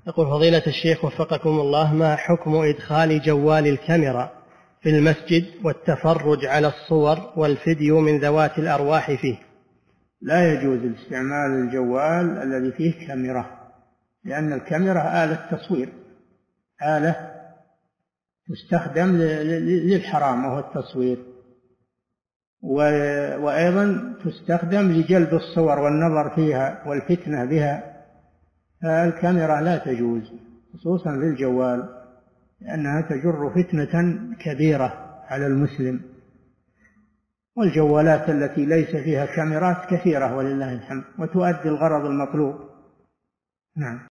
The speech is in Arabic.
يقول فضيلة الشيخ وفقكم الله، ما حكم إدخال جوال الكاميرا في المسجد والتفرج على الصور والفيديو من ذوات الأرواح فيه؟ لا يجوز استعمال الجوال الذي فيه كاميرا، لأن الكاميرا آلة تصوير، آلة تستخدم للحرام وهو التصوير، وأيضا تستخدم لجلب الصور والنظر فيها والفتنة بها. فالكاميرا لا تجوز خصوصا في الجوال، لأنها تجر فتنة كبيرة على المسلم. والجوالات التي ليس فيها كاميرات كثيرة ولله الحمد، وتؤدي الغرض المطلوب. نعم.